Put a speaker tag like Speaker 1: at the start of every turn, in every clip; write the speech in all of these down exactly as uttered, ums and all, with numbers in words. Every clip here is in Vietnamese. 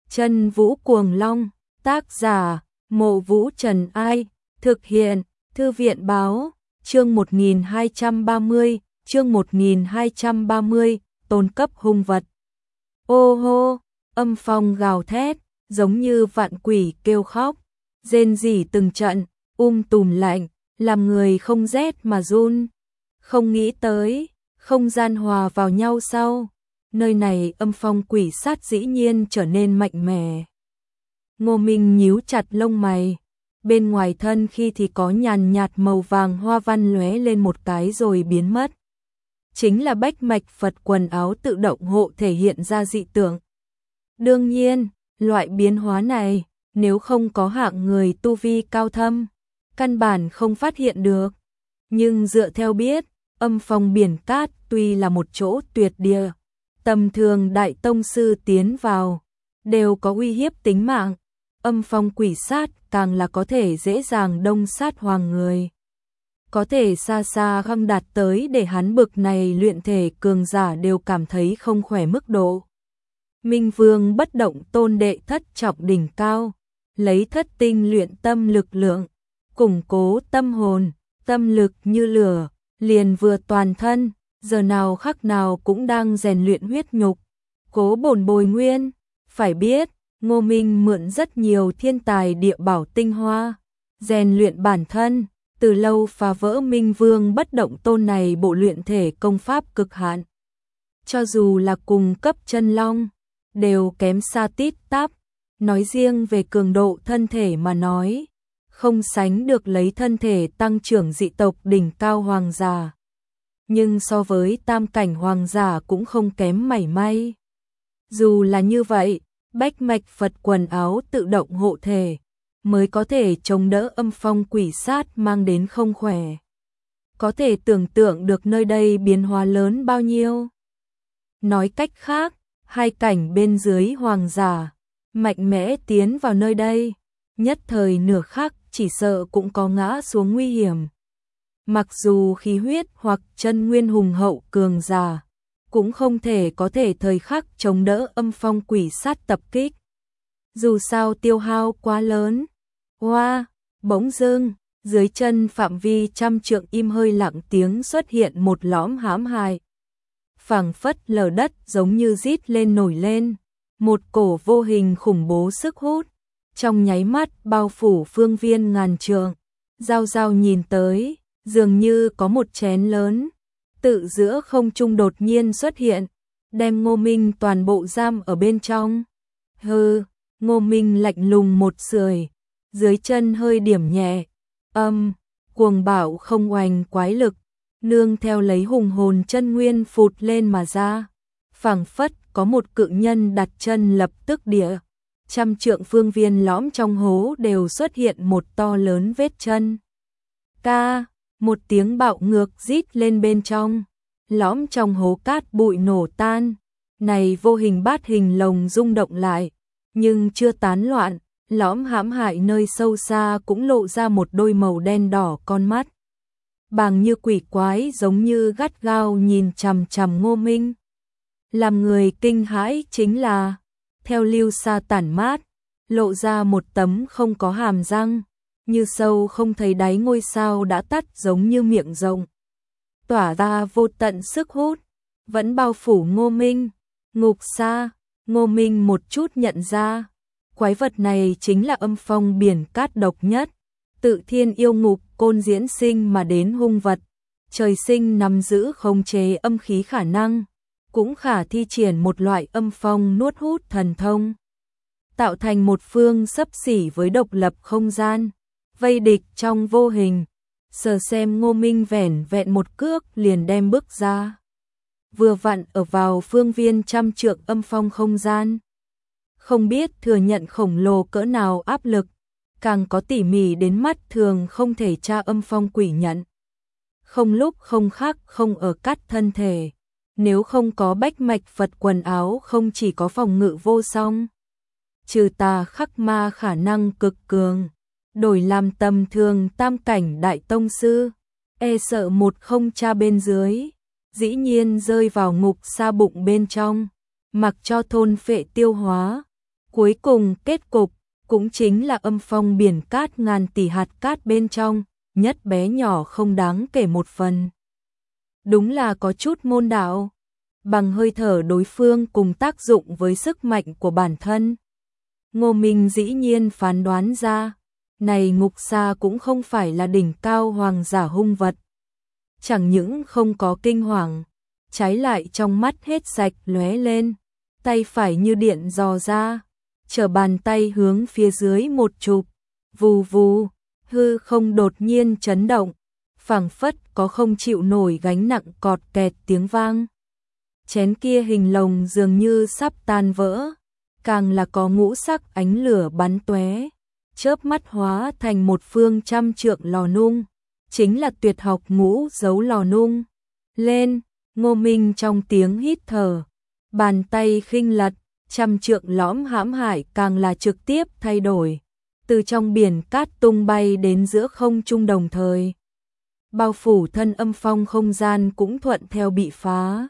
Speaker 1: Chân Vũ Cuồng Long, tác giả, Mộ Vũ Trần Ai, thực hiện, Thư viện Báo, chương một nghìn hai trăm ba mươi, chương một nghìn hai trăm ba mươi, tôn cấp hung vật. Ô hô, âm phong gào thét, giống như vạn quỷ kêu khóc, rên rỉ từng trận, um tùm lạnh, làm người không rét mà run. Không nghĩ tới, không gian hòa vào nhau sau, nơi này âm phong quỷ sát dĩ nhiên trở nên mạnh mẽ. Ngô Minh nhíu chặt lông mày, bên ngoài thân khi thì có nhàn nhạt màu vàng hoa văn lóe lên một cái rồi biến mất. Chính là bách mạch Phật quần áo tự động hộ thể hiện ra dị tượng. Đương nhiên, loại biến hóa này, nếu không có hạng người tu vi cao thâm, căn bản không phát hiện được. Nhưng dựa theo biết, âm phong biển cát tuy là một chỗ tuyệt địa, tầm thường đại tông sư tiến vào, đều có uy hiếp tính mạng. Âm phong quỷ sát càng là có thể dễ dàng đông sát hoàng người. Có thể xa xa găng đạt tới để hắn bực này luyện thể cường giả đều cảm thấy không khỏe mức độ. Minh Vương bất động tôn đệ thất trọng đỉnh cao, lấy thất tinh luyện tâm lực lượng, củng cố tâm hồn, tâm lực như lửa, liền vừa toàn thân, giờ nào khắc nào cũng đang rèn luyện huyết nhục, cố bổn bồi nguyên. Phải biết, Ngô Minh mượn rất nhiều thiên tài địa bảo tinh hoa, rèn luyện bản thân, từ lâu phá vỡ Minh Vương bất động tôn này bộ luyện thể công pháp cực hạn. Cho dù là cùng cấp chân long, đều kém xa tít tắp, nói riêng về cường độ thân thể mà nói, không sánh được lấy thân thể tăng trưởng dị tộc đỉnh cao hoàng giả. Nhưng so với tam cảnh hoàng giả cũng không kém mảy may. Dù là như vậy, bách mạch Phật quần áo tự động hộ thể, mới có thể chống đỡ âm phong quỷ sát mang đến không khỏe. Có thể tưởng tượng được nơi đây biến hóa lớn bao nhiêu. Nói cách khác, hai cảnh bên dưới hoàng giả, mạnh mẽ tiến vào nơi đây, nhất thời nửa khắc chỉ sợ cũng có ngã xuống nguy hiểm. Mặc dù khí huyết hoặc chân nguyên hùng hậu cường giả, cũng không thể có thể thời khắc chống đỡ âm phong quỷ sát tập kích. Dù sao tiêu hao quá lớn. Hoa, bỗng dưng, dưới chân phạm vi trăm trượng im hơi lặng tiếng xuất hiện một lõm hãm hại. Phảng phất lở đất giống như rít lên nổi lên, một cổ vô hình khủng bố sức hút, trong nháy mắt bao phủ phương viên ngàn trượng. Giao giao nhìn tới, dường như có một chén lớn, tự giữa không trung đột nhiên xuất hiện, đem Ngô Minh toàn bộ giam ở bên trong. Hừ, Ngô Minh lạnh lùng một sưởi, dưới chân hơi điểm nhẹ, âm, cuồng bạo không oanh quái lực, nương theo lấy hùng hồn chân nguyên phụt lên mà ra, phảng phất có một cự nhân đặt chân lập tức địa, trăm trượng phương viên lõm trong hố đều xuất hiện một to lớn vết chân. Ca, một tiếng bạo ngược rít lên bên trong, lõm trong hố cát bụi nổ tan, này vô hình bát hình lồng rung động lại, nhưng chưa tán loạn, lõm hãm hại nơi sâu xa cũng lộ ra một đôi màu đen đỏ con mắt. Bàng như quỷ quái giống như gắt gao nhìn chằm chằm Ngô Minh. Làm người kinh hãi chính là, theo lưu xa tản mát, lộ ra một tấm không có hàm răng, như sâu không thấy đáy ngôi sao đã tắt giống như miệng rộng. Tỏa ra vô tận sức hút, vẫn bao phủ Ngô Minh. Ngục xa, Ngô Minh một chút nhận ra, quái vật này chính là âm phong biển cát độc nhất, tự thiên yêu ngục côn diễn sinh mà đến hung vật, trời sinh nắm giữ khống chế âm khí khả năng, cũng khả thi triển một loại âm phong nuốt hút thần thông, tạo thành một phương xấp xỉ với độc lập không gian, vây địch trong vô hình. Sờ xem Ngô Minh vẻn vẹn một cước liền đem bước ra, vừa vặn ở vào phương viên trăm trượng âm phong không gian. Không biết thừa nhận khổng lồ cỡ nào áp lực, càng có tỉ mỉ đến mắt thường không thể tra âm phong quỷ nhận. Không lúc không khác không ở cắt thân thể, nếu không có bách mạch Phật quần áo không chỉ có phòng ngự vô song, trừ tà khắc ma khả năng cực cường, đổi làm tầm thường tam cảnh đại tông sư, e sợ một không tra bên dưới, dĩ nhiên rơi vào ngục sa bụng bên trong, mặc cho thôn phệ tiêu hóa, Cuối cùng kết cục cũng chính là âm phong biển cát ngàn tỷ hạt cát bên trong, nhất bé nhỏ không đáng kể một phần. Đúng là có chút môn đạo, bằng hơi thở đối phương cùng tác dụng với sức mạnh của bản thân. Ngô Minh dĩ nhiên phán đoán ra, này ngục sa cũng không phải là đỉnh cao hoàng giả hung vật. Chẳng những không có kinh hoàng, trái lại trong mắt hết sạch lóe lên, tay phải như điện dò ra, trở bàn tay hướng phía dưới một chụp, vù vù, hư không đột nhiên chấn động, phảng phất có không chịu nổi gánh nặng cọt kẹt tiếng vang. Chén kia hình lồng dường như sắp tan vỡ, càng là có ngũ sắc ánh lửa bắn tóe, chớp mắt hóa thành một phương trăm trượng lò nung, chính là tuyệt học ngũ dấu lò nung. Lên, Ngô Minh trong tiếng hít thở, bàn tay khinh lật, trăm trượng lõm hãm hải càng là trực tiếp thay đổi, từ trong biển cát tung bay đến giữa không trung đồng thời. Bao phủ thân âm phong không gian cũng thuận theo bị phá.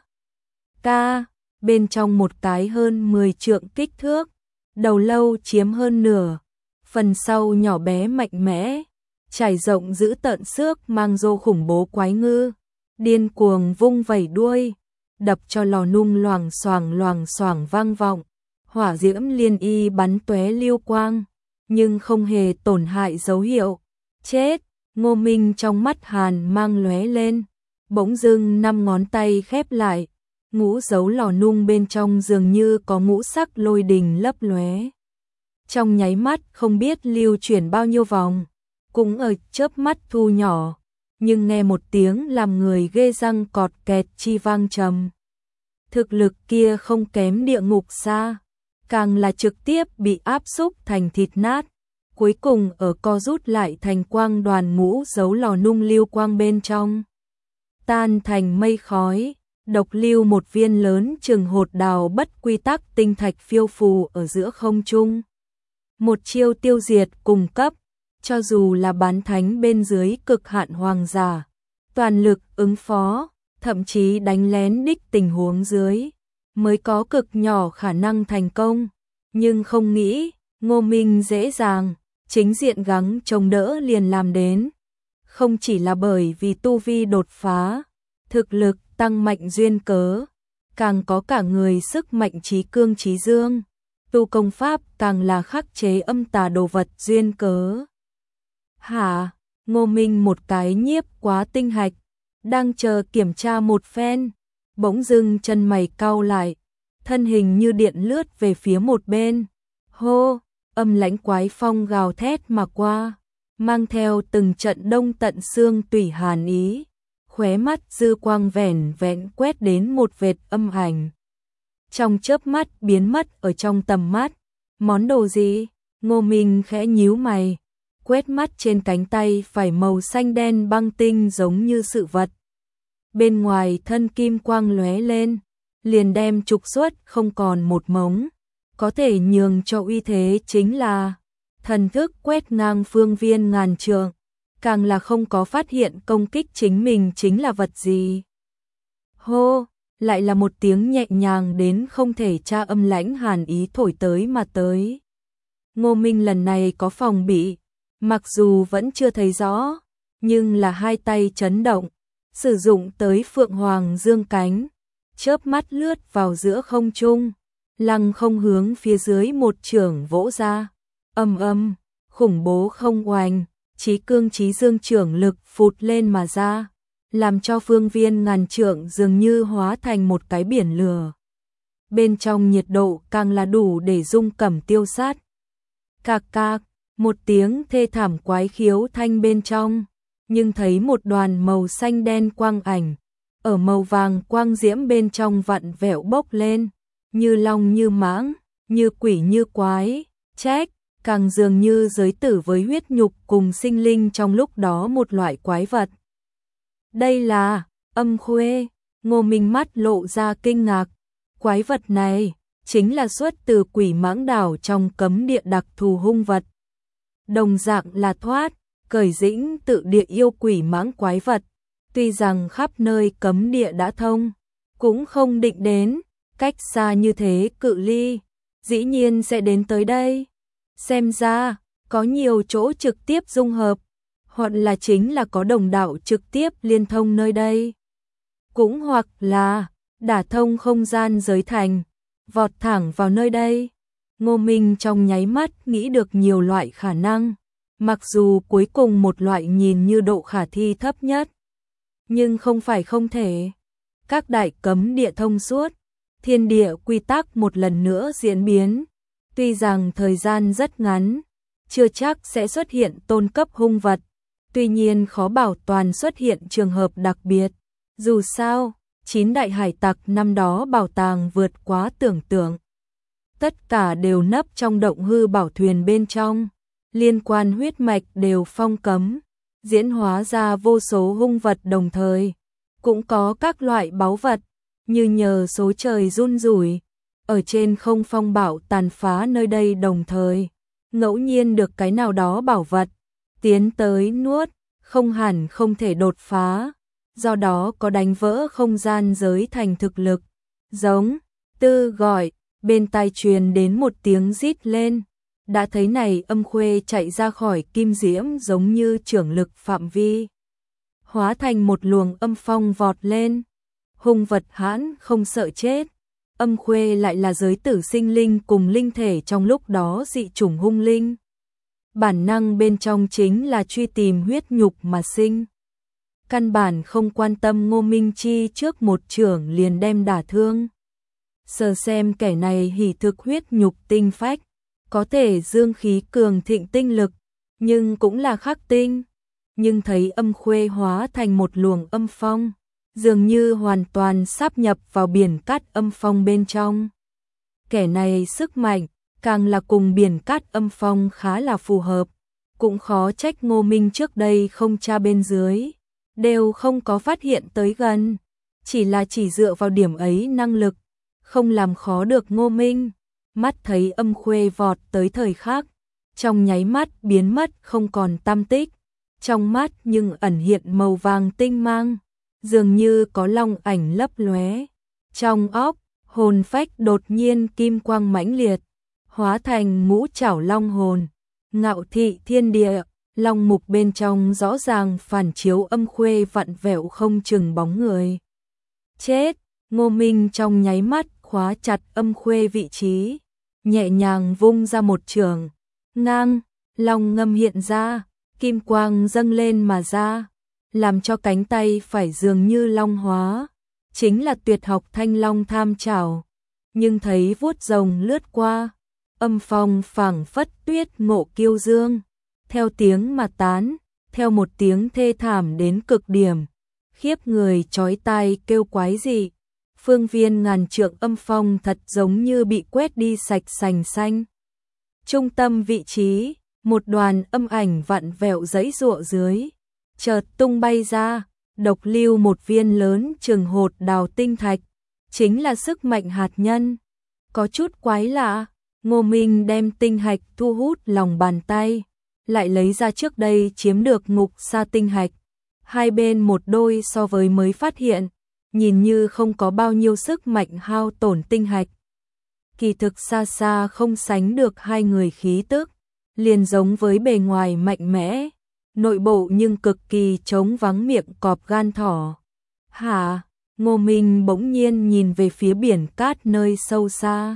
Speaker 1: Ca, bên trong một cái hơn mười trượng kích thước, đầu lâu chiếm hơn nửa, phần sau nhỏ bé mạnh mẽ, trải rộng giữ tợn xước mang rô khủng bố quái ngư, điên cuồng vung vẩy đuôi, đập cho lò nung loảng xoảng loảng xoảng vang vọng, hỏa diễm liên y bắn tóe lưu quang, nhưng không hề tổn hại dấu hiệu. Chết, Ngô Minh trong mắt hàn mang lóe lên, bỗng dưng năm ngón tay khép lại, ngũ dấu lò nung bên trong dường như có ngũ sắc lôi đình lấp lóe. Trong nháy mắt không biết lưu chuyển bao nhiêu vòng, cũng ở chớp mắt thu nhỏ, nhưng nghe một tiếng làm người ghê răng cọt kẹt chi vang trầm. Thực lực kia không kém địa ngục xa, càng là trực tiếp bị áp xúc thành thịt nát, cuối cùng ở co rút lại thành quang đoàn ngũ dấu lò nung lưu quang bên trong. Tan thành mây khói, độc lưu một viên lớn chừng hột đào bất quy tắc tinh thạch phiêu phù ở giữa không trung. Một chiêu tiêu diệt cùng cấp, cho dù là bán thánh bên dưới cực hạn hoàng giả, toàn lực ứng phó, thậm chí đánh lén đích tình huống dưới, mới có cực nhỏ khả năng thành công, nhưng không nghĩ, Ngô Minh dễ dàng, chính diện gắng chống đỡ liền làm đến. Không chỉ là bởi vì tu vi đột phá, thực lực tăng mạnh duyên cớ, càng có cả người sức mạnh trí cương trí dương, tu công pháp càng là khắc chế âm tà đồ vật duyên cớ. Hả, Ngô Minh một cái nhiếp quá tinh hạch, đang chờ kiểm tra một phen, bỗng dưng chân mày cau lại, thân hình như điện lướt về phía một bên. Hô, âm lãnh quái phong gào thét mà qua, mang theo từng trận đông tận xương tủy hàn ý, khóe mắt dư quang vẻn vẹn quét đến một vệt âm ảnh. Trong chớp mắt biến mất ở trong tầm mắt, món đồ gì? Ngô Minh khẽ nhíu mày, quét mắt trên cánh tay phải màu xanh đen băng tinh giống như sự vật. Bên ngoài thân kim quang lóe lên, liền đem trục xuất không còn một mống, có thể nhường cho uy thế chính là thần thức quét ngang phương viên ngàn trượng, càng là không có phát hiện công kích chính mình chính là vật gì. Hô, lại là một tiếng nhẹ nhàng đến không thể tra âm lãnh hàn ý thổi tới mà tới. Ngô Minh lần này có phòng bị, mặc dù vẫn chưa thấy rõ, nhưng là hai tay chấn động, sử dụng tới Phượng Hoàng dương cánh, chớp mắt lướt vào giữa không trung, lăng không hướng phía dưới một chưởng vỗ ra, âm âm, khủng bố không oanh, trí cương trí dương chưởng lực phụt lên mà ra, làm cho phương viên ngàn trượng dường như hóa thành một cái biển lửa. Bên trong nhiệt độ càng là đủ để dung cẩm tiêu sát. Cạc cạc, một tiếng thê thảm quái khiếu thanh bên trong, nhưng thấy một đoàn màu xanh đen quang ảnh, ở màu vàng quang diễm bên trong vặn vẹo bốc lên, như long như mãng, như quỷ như quái, trách, càng dường như giới tử với huyết nhục cùng sinh linh trong lúc đó một loại quái vật. Đây là âm khuê, Ngô Minh mắt lộ ra kinh ngạc, quái vật này chính là xuất từ Quỷ Mãng Đảo trong cấm địa đặc thù hung vật. Đồng dạng là thoát, cởi dĩnh tự địa yêu quỷ mãng quái vật, tuy rằng khắp nơi cấm địa đã thông, cũng không định đến, cách xa như thế cự ly, dĩ nhiên sẽ đến tới đây. Xem ra, có nhiều chỗ trực tiếp dung hợp, hoặc là chính là có đồng đạo trực tiếp liên thông nơi đây. Cũng hoặc là đả thông không gian giới thành, vọt thẳng vào nơi đây. Ngô Minh trong nháy mắt nghĩ được nhiều loại khả năng, mặc dù cuối cùng một loại nhìn như độ khả thi thấp nhất, nhưng không phải không thể. Các đại cấm địa thông suốt, thiên địa quy tắc một lần nữa diễn biến, tuy rằng thời gian rất ngắn, chưa chắc sẽ xuất hiện tôn cấp hung vật, tuy nhiên khó bảo toàn xuất hiện trường hợp đặc biệt. Dù sao, chín đại hải tặc năm đó bảo tàng vượt quá tưởng tượng. Tất cả đều nấp trong động hư bảo thuyền bên trong, liên quan huyết mạch đều phong cấm, diễn hóa ra vô số hung vật đồng thời. Cũng có các loại báu vật, như nhờ số trời run rủi, ở trên không phong bạo tàn phá nơi đây đồng thời. Ngẫu nhiên được cái nào đó bảo vật, tiến tới nuốt, không hẳn không thể đột phá, do đó có đánh vỡ không gian giới thành thực lực. Giống, Tư gọi, bên tai truyền đến một tiếng rít lên, đã thấy này Âm Khuê chạy ra khỏi kim diễm giống như trưởng lực phạm vi, hóa thành một luồng âm phong vọt lên. Hung vật hãn không sợ chết, Âm Khuê lại là giới tử sinh linh cùng linh thể trong lúc đó dị chủng hung linh. Bản năng bên trong chính là truy tìm huyết nhục mà sinh. Căn bản không quan tâm Ngô Minh Chi trước một trưởng liền đem đả thương. Sờ xem kẻ này hỉ thực huyết nhục tinh phách, có thể dương khí cường thịnh tinh lực, nhưng cũng là khắc tinh. Nhưng thấy Âm Khuê hóa thành một luồng âm phong, dường như hoàn toàn sáp nhập vào biển cát âm phong bên trong. Kẻ này sức mạnh, càng là cùng biển cát âm phong khá là phù hợp, cũng khó trách Ngô Minh trước đây không tra bên dưới, đều không có phát hiện tới gần, chỉ là chỉ dựa vào điểm ấy năng lực, không làm khó được Ngô Minh. Mắt thấy Âm Khuê vọt tới thời khắc, trong nháy mắt biến mất không còn tăm tích, trong mắt nhưng ẩn hiện màu vàng tinh mang, dường như có long ảnh lấp lóe. Trong óc, hồn phách đột nhiên kim quang mãnh liệt, hóa thành ngũ trảo long hồn, ngạo thị thiên địa, long mục bên trong rõ ràng phản chiếu Âm Khuê vặn vẹo không chừng bóng người. Chết, Ngô Minh trong nháy mắt khóa chặt Âm Khuê vị trí, nhẹ nhàng vung ra một trường, ngang, long ngâm hiện ra, kim quang dâng lên mà ra, làm cho cánh tay phải dường như long hóa, chính là tuyệt học Thanh Long Tham Trảo. Nhưng thấy vuốt rồng lướt qua, âm phong phảng phất tuyết ngộ kiêu dương, theo tiếng mà tán, theo một tiếng thê thảm đến cực điểm, khiếp người chói tai kêu quái dị. Phương viên ngàn trượng âm phong thật giống như bị quét đi sạch sành xanh. Trung tâm vị trí, một đoàn âm ảnh vặn vẹo giãy giụa dưới, chợt tung bay ra, độc lưu một viên lớn chừng hột đào tinh thạch, chính là sức mạnh hạt nhân. Có chút quái lạ, Ngô Minh đem tinh hạch thu hút lòng bàn tay, lại lấy ra trước đây chiếm được ngục sa tinh hạch, hai bên một đôi so với mới phát hiện, nhìn như không có bao nhiêu sức mạnh hao tổn tinh hạch. Kỳ thực xa xa không sánh được hai người khí tức, liền giống với bề ngoài mạnh mẽ, nội bộ nhưng cực kỳ trống vắng miệng cọp gan thỏ. Hả? Ngô Minh bỗng nhiên nhìn về phía biển cát nơi sâu xa.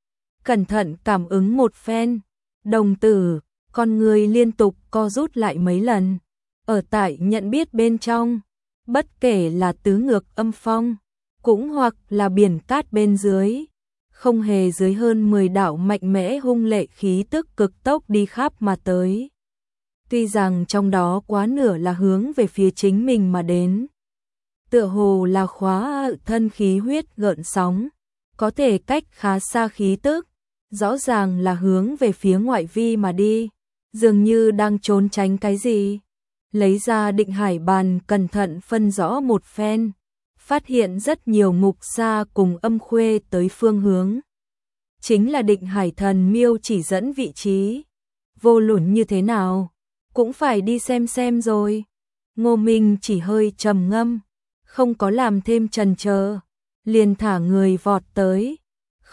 Speaker 1: Cẩn thận cảm ứng một phen, đồng tử, con người liên tục co rút lại mấy lần. Ở tại nhận biết bên trong, bất kể là tứ ngược âm phong, cũng hoặc là biển cát bên dưới, không hề dưới hơn mười đạo mạnh mẽ hung lệ khí tức cực tốc đi khắp mà tới. Tuy rằng trong đó quá nửa là hướng về phía chính mình mà đến, tựa hồ là khóa thân khí huyết gợn sóng, có thể cách khá xa khí tức, rõ ràng là hướng về phía ngoại vi mà đi, dường như đang trốn tránh cái gì. Lấy ra định hải bàn cẩn thận phân rõ một phen, phát hiện rất nhiều ngục sa cùng Âm Khuê tới phương hướng. Chính là định hải thần miêu chỉ dẫn vị trí. Vô luận như thế nào, cũng phải đi xem xem rồi. Ngô Minh chỉ hơi trầm ngâm, không có làm thêm chần chờ, liền thả người vọt tới.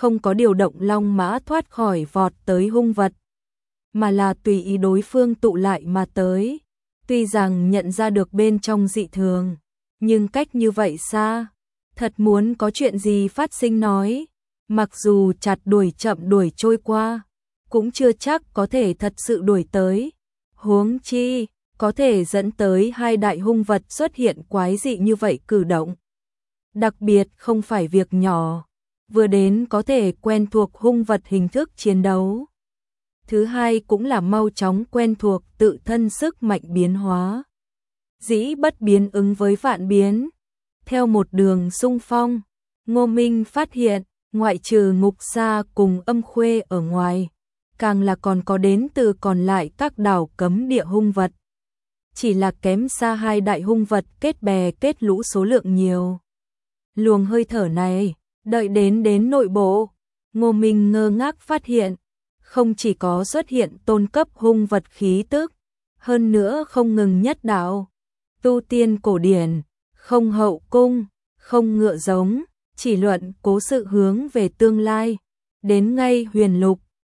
Speaker 1: không có điều động long mã thoát khỏi vọt tới hung vật, mà là tùy ý đối phương tụ lại mà tới. Tuy rằng nhận ra được bên trong dị thường, nhưng cách như vậy xa, thật muốn có chuyện gì phát sinh nói, mặc dù chặt đuổi chậm đuổi trôi qua, cũng chưa chắc có thể thật sự đuổi tới. Huống chi, có thể dẫn tới hai đại hung vật xuất hiện quái dị như vậy cử động. Đặc biệt không phải việc nhỏ, vừa đến có thể quen thuộc hung vật hình thức chiến đấu. Thứ hai cũng là mau chóng quen thuộc tự thân sức mạnh biến hóa. Dĩ bất biến ứng với vạn biến. Theo một đường xung phong, Ngô Minh phát hiện, ngoại trừ Ngục Sa cùng Âm Khuê ở ngoài, càng là còn có đến từ còn lại các đảo cấm địa hung vật. Chỉ là kém xa hai đại hung vật kết bè kết lũ số lượng nhiều. Luồng hơi thở này, đợi đến đến nội bộ, Ngô Minh ngơ ngác phát hiện, không chỉ có xuất hiện tôn cấp hung vật khí tức, hơn nữa không ngừng nhất đạo, tu tiên cổ điển, không hậu cung, không ngựa giống, chỉ luận cố sự hướng về tương lai, đến ngay huyền lục,